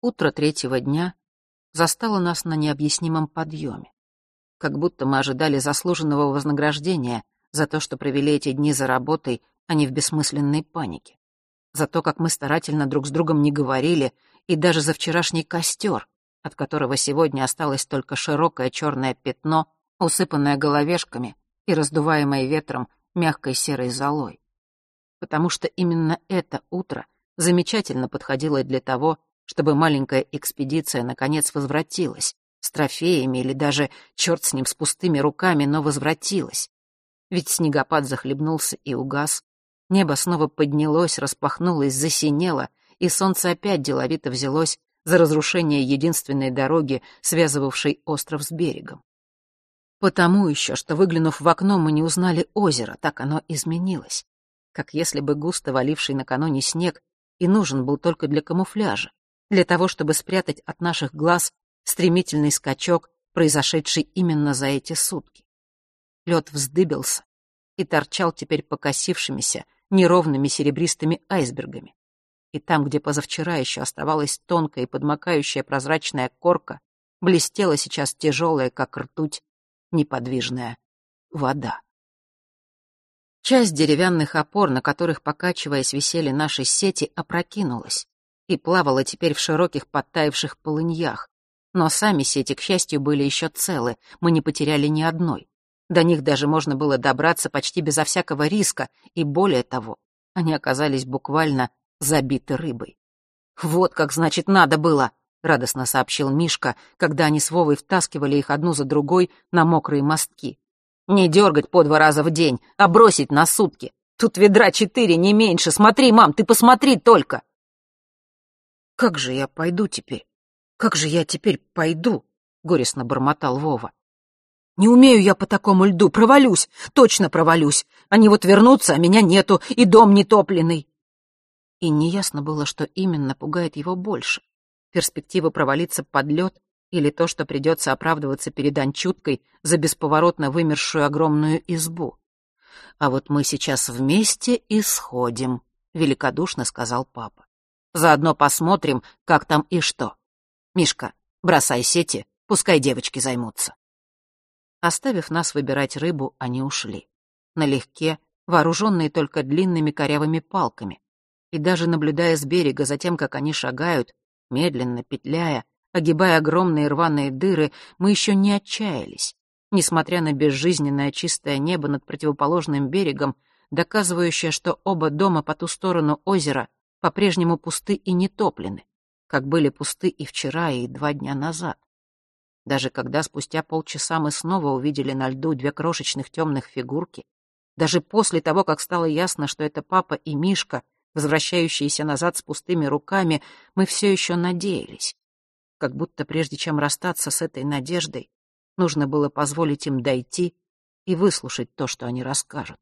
Утро третьего дня застало нас на необъяснимом подъеме. Как будто мы ожидали заслуженного вознаграждения за то, что провели эти дни за работой, а не в бессмысленной панике. За то, как мы старательно друг с другом не говорили, и даже за вчерашний костер, от которого сегодня осталось только широкое черное пятно, усыпанное головешками и раздуваемое ветром мягкой серой золой. Потому что именно это утро замечательно подходило для того, чтобы маленькая экспедиция наконец возвратилась, с трофеями или даже, черт с ним, с пустыми руками, но возвратилась. Ведь снегопад захлебнулся и угас, небо снова поднялось, распахнулось, засинело, и солнце опять деловито взялось за разрушение единственной дороги, связывавшей остров с берегом. Потому еще, что, выглянув в окно, мы не узнали озеро, так оно изменилось. Как если бы густо валивший накануне снег и нужен был только для камуфляжа, для того, чтобы спрятать от наших глаз стремительный скачок, произошедший именно за эти сутки. Лед вздыбился и торчал теперь покосившимися, неровными серебристыми айсбергами. И там, где позавчера еще оставалась тонкая и подмокающая прозрачная корка, блестела сейчас тяжелая, как ртуть, неподвижная вода. Часть деревянных опор, на которых, покачиваясь, висели наши сети, опрокинулась и плавала теперь в широких подтаявших полыньях. Но сами сети, к счастью, были еще целы, мы не потеряли ни одной. До них даже можно было добраться почти безо всякого риска, и более того, они оказались буквально забиты рыбой. «Вот как, значит, надо было!» — радостно сообщил Мишка, когда они с Вовой втаскивали их одну за другой на мокрые мостки. «Не дергать по 2 раза в день, а бросить на сутки. Тут ведра 4, не меньше. Смотри, мам, ты посмотри только!» «Как же я пойду теперь? Как же я теперь пойду?» — горестно бормотал Вова. «Не умею я по такому льду, провалюсь, точно провалюсь. Они вот вернутся, а меня нету, и дом нетопленный». И неясно было, что именно пугает его больше. Перспектива провалиться под лед или то, что придется оправдываться перед Анчуткой за бесповоротно вымершую огромную избу. «А вот мы сейчас вместе и сходим», — великодушно сказал папа. «Заодно посмотрим, как там и что. Мишка, бросай сети, пускай девочки займутся». Оставив нас выбирать рыбу, они ушли. Налегке, вооруженные только длинными корявыми палками. И даже наблюдая с берега за тем, как они шагают, медленно, петляя, огибая огромные рваные дыры, мы еще не отчаялись, несмотря на безжизненное чистое небо над противоположным берегом, доказывающее, что оба дома по ту сторону озера по-прежнему пусты и нетоплены, как были пусты и вчера, и 2 дня назад. Даже когда спустя полчаса мы снова увидели на льду 2 крошечных темных фигурки, даже после того, как стало ясно, что это папа и Мишка, возвращающиеся назад с пустыми руками, мы все еще надеялись. Как будто прежде чем расстаться с этой надеждой, нужно было позволить им дойти и выслушать то, что они расскажут.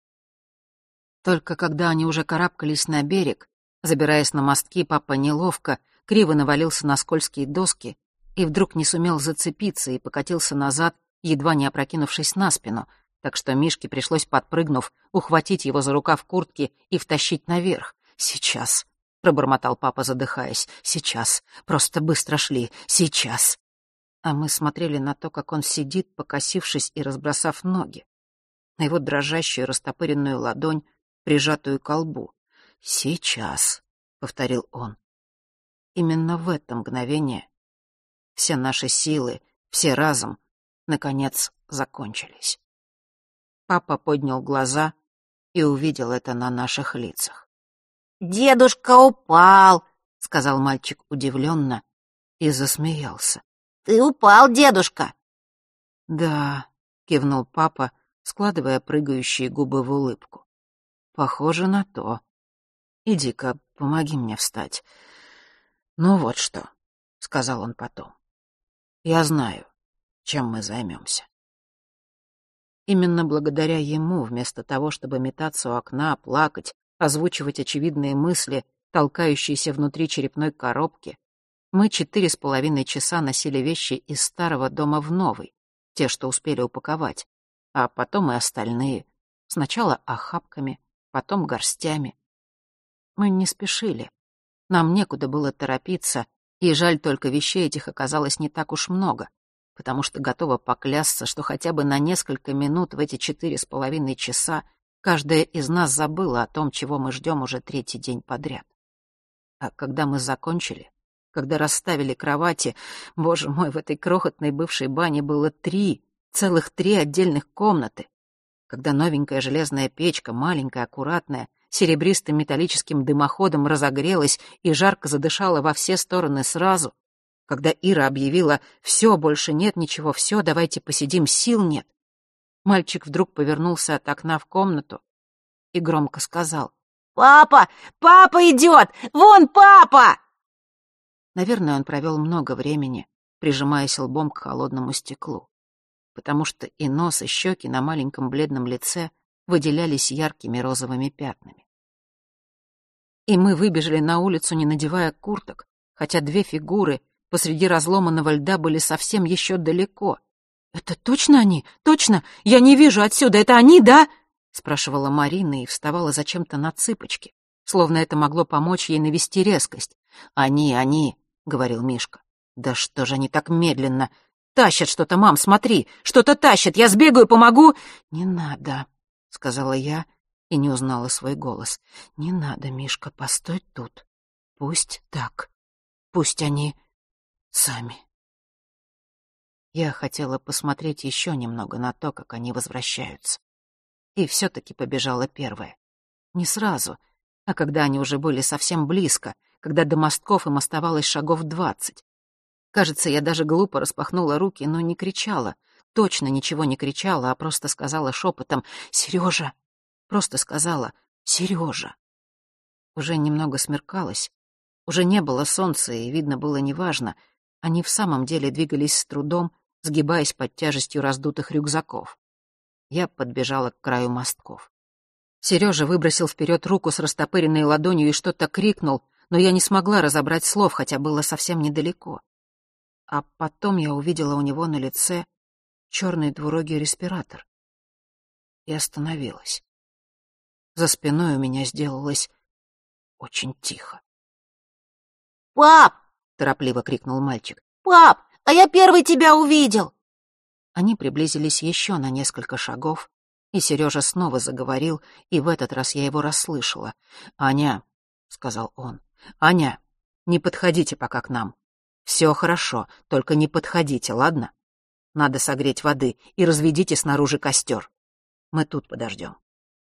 Только когда они уже карабкались на берег, забираясь на мостки, папа неловко, криво навалился на скользкие доски и вдруг не сумел зацепиться и покатился назад, едва не опрокинувшись на спину, так что Мишке пришлось, подпрыгнув, ухватить его за рукав куртки и втащить наверх. «Сейчас», — пробормотал папа, задыхаясь, — «сейчас, просто быстро шли, сейчас». А мы смотрели на то, как он сидит, покосившись и разбросав ноги, на его дрожащую растопыренную ладонь, прижатую к колбу. «Сейчас», — повторил он. Именно в это мгновение все наши силы, все разом, наконец, закончились. Папа поднял глаза и увидел это на наших лицах. «Дедушка упал», — сказал мальчик удивленно и засмеялся. «Ты упал, дедушка». «Да», — кивнул папа, складывая прыгающие губы в улыбку. «Похоже на то. Иди-ка, помоги мне встать. Ну вот что», — сказал он потом. «Я знаю, чем мы займемся». Именно благодаря ему, вместо того, чтобы метаться у окна, плакать, озвучивать очевидные мысли, толкающиеся внутри черепной коробки, мы 4,5 часа носили вещи из старого дома в новый, те, что успели упаковать, а потом и остальные, сначала охапками, потом горстями. Мы не спешили, нам некуда было торопиться, И жаль только, вещей этих оказалось не так уж много, потому что готова поклясться, что хотя бы на несколько минут в эти 4,5 часа каждая из нас забыла о том, чего мы ждем уже 3-й день подряд. А когда мы закончили, когда расставили кровати, боже мой, в этой крохотной бывшей бане было целых три отдельных комнаты. Когда новенькая железная печка, маленькая, аккуратная, серебристым металлическим дымоходом разогрелась и жарко задышала во все стороны сразу, когда Ира объявила «все, больше нет ничего, все, давайте посидим, сил нет», мальчик вдруг повернулся от окна в комнату и громко сказал: «Папа! Папа идет! Вон папа!» Наверное, он провел много времени, прижимаясь лбом к холодному стеклу, потому что и нос, и щеки на маленьком бледном лице выделялись яркими розовыми пятнами. И мы выбежали на улицу, не надевая курток, хотя две фигуры посреди разломанного льда были совсем еще далеко. «Это точно они? Точно? Я не вижу отсюда. Это они, да?» — спрашивала Марина и вставала зачем-то на цыпочки, словно это могло помочь ей навести резкость. «Они», — говорил Мишка. «Да что же они так медленно? Тащат что-то, мам, смотри, что-то тащат, я сбегаю, помогу!» «Не надо», — сказала я и не узнала свой голос. «Не надо, Мишка, постой тут. Пусть так. Пусть они сами». Я хотела посмотреть еще немного на то, как они возвращаются. И все-таки побежала первая. Не сразу, а когда они уже были совсем близко, когда до мостков им оставалось шагов 20. Кажется, я даже глупо распахнула руки, но не кричала. Точно ничего не кричала, а просто сказала шепотом «Сережа!» Просто сказала «Сережа!». Уже немного смеркалось, уже не было солнца, и видно было неважно. Они в самом деле двигались с трудом, сгибаясь под тяжестью раздутых рюкзаков. Я подбежала к краю мостков. Сережа выбросил вперед руку с растопыренной ладонью и что-то крикнул, но я не смогла разобрать слов, хотя было совсем недалеко. А потом я увидела у него на лице черный двурогий респиратор и остановилась. За спиной у меня сделалось очень тихо. «Пап!» — торопливо крикнул мальчик. «Пап, а я первый тебя увидел!» Они приблизились еще на несколько шагов, и Сережа снова заговорил, и в этот раз я его расслышала. «Аня», — сказал он, — «Аня, не подходите пока к нам. Все хорошо, только не подходите, ладно? Надо согреть воды и разведите снаружи костер. Мы тут подождем».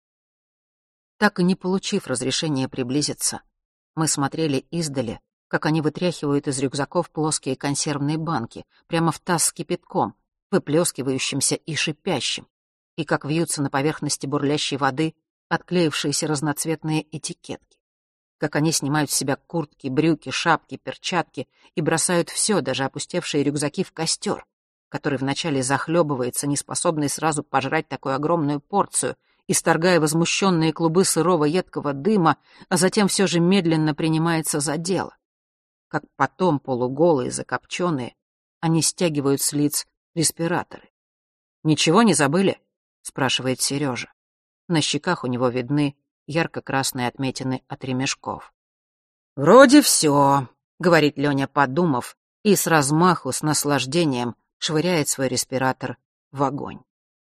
Так и не получив разрешения приблизиться, мы смотрели издали, как они вытряхивают из рюкзаков плоские консервные банки прямо в таз с кипятком, выплескивающимся и шипящим, и как вьются на поверхности бурлящей воды отклеившиеся разноцветные этикетки, как они снимают с себя куртки, брюки, шапки, перчатки и бросают все, даже опустевшие рюкзаки, в костер, который вначале захлебывается, неспособный сразу пожрать такую огромную порцию, исторгая возмущенные клубы сырого едкого дыма, а затем все же медленно принимается за дело. Как потом, полуголые, закопченные, они стягивают с лиц респираторы. «Ничего не забыли?» — спрашивает Сережа. На щеках у него видны ярко-красные отметины от ремешков. «Вроде все», — говорит Леня, подумав, и с размаху, с наслаждением швыряет свой респиратор в огонь.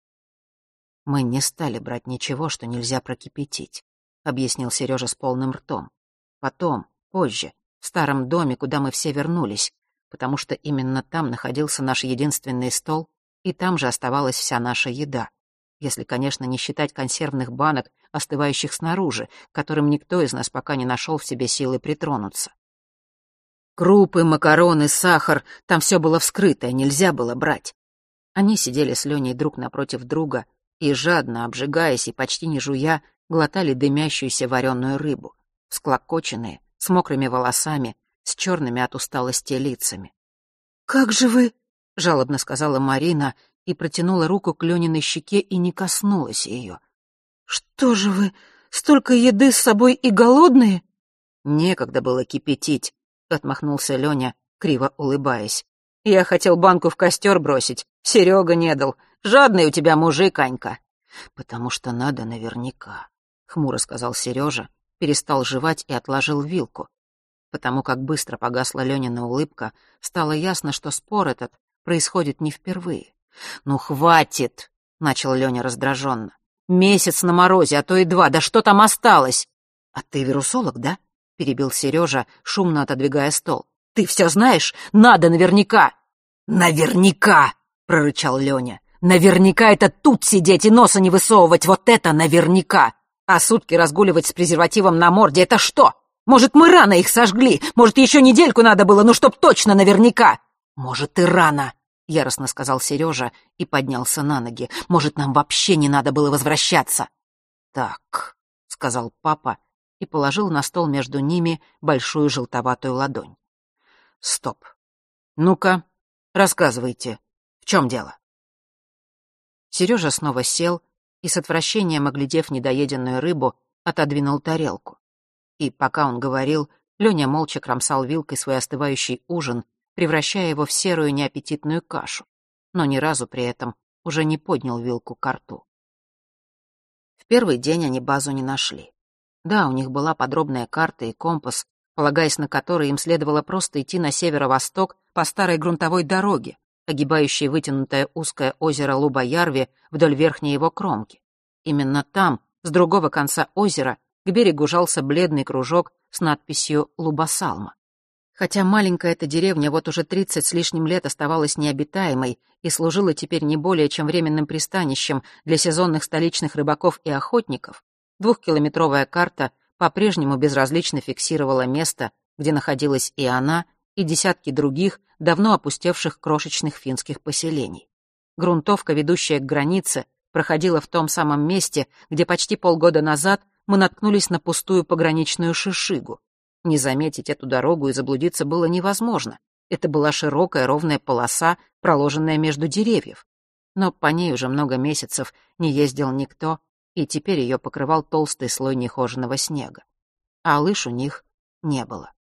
«Мы не стали брать ничего, что нельзя прокипятить», — объяснил Сережа с полным ртом. «Потом, позже, в старом доме, куда мы все вернулись, потому что именно там находился наш единственный стол, и там же оставалась вся наша еда, если, конечно, не считать консервных банок, остывающих снаружи, к которым никто из нас пока не нашел в себе силы притронуться. Крупы, макароны, сахар — там все было вскрытое, нельзя было брать». Они сидели с Леней друг напротив друга и, жадно обжигаясь и почти не жуя, глотали дымящуюся вареную рыбу, всклокоченные, с мокрыми волосами, с черными от усталости лицами. «Как же вы...» — жалобно сказала Марина и протянула руку к Лениной щеке и не коснулась ее. «Что же вы, столько еды с собой и голодные?» «Некогда было кипятить», — отмахнулся Леня, криво улыбаясь. «Я хотел банку в костер бросить, Серега не дал. Жадный у тебя мужик, Анька». «Потому что надо наверняка», — хмуро сказал Сережа, перестал жевать и отложил вилку. Потому как быстро погасла Ленина улыбка, стало ясно, что спор этот происходит не впервые. «Ну, хватит!» — начал Леня раздраженно. «Месяц на морозе, а то и 2, да что там осталось?» «А ты вирусолог, да?» — перебил Сережа, шумно отодвигая стол. «Ты все знаешь? Надо наверняка!» «Наверняка!» — прорычал Леня. «Наверняка это тут сидеть и носа не высовывать, вот это наверняка! А сутки разгуливать с презервативом на морде — это что? Может, мы рано их сожгли? Может, еще недельку надо было, ну чтоб точно наверняка!» «Может, и рано!» — яростно сказал Сережа и поднялся на ноги. «Может, нам вообще не надо было возвращаться?» «Так», — сказал папа и положил на стол между ними большую желтоватую ладонь. «Стоп. Ну-ка, рассказывайте, в чем дело?» Сережа снова сел и, с отвращением оглядев недоеденную рыбу, отодвинул тарелку. И пока он говорил, Леня молча кромсал вилкой свой остывающий ужин, превращая его в серую неаппетитную кашу, но ни разу при этом уже не поднял вилку ко рту. В первый день они базу не нашли. Да, у них была подробная карта и компас, полагаясь на который им следовало просто идти на северо-восток по старой грунтовой дороге, огибающей вытянутое узкое озеро Луба-Ярви вдоль верхней его кромки. Именно там, с другого конца озера, к берегу жался бледный кружок с надписью «Лубасалма». Хотя маленькая эта деревня вот уже 30 с лишним лет оставалась необитаемой и служила теперь не более чем временным пристанищем для сезонных столичных рыбаков и охотников, 2-километровая карта по-прежнему безразлично фиксировала место, где находилась и она, и десятки других, давно опустевших крошечных финских поселений. Грунтовка, ведущая к границе, проходила в том самом месте, где почти полгода назад мы наткнулись на пустую пограничную шишигу. Не заметить эту дорогу и заблудиться было невозможно. Это была широкая ровная полоса, проложенная между деревьев. Но по ней уже много месяцев не ездил никто, и теперь ее покрывал толстый слой нехоженного снега. А лыж у них не было.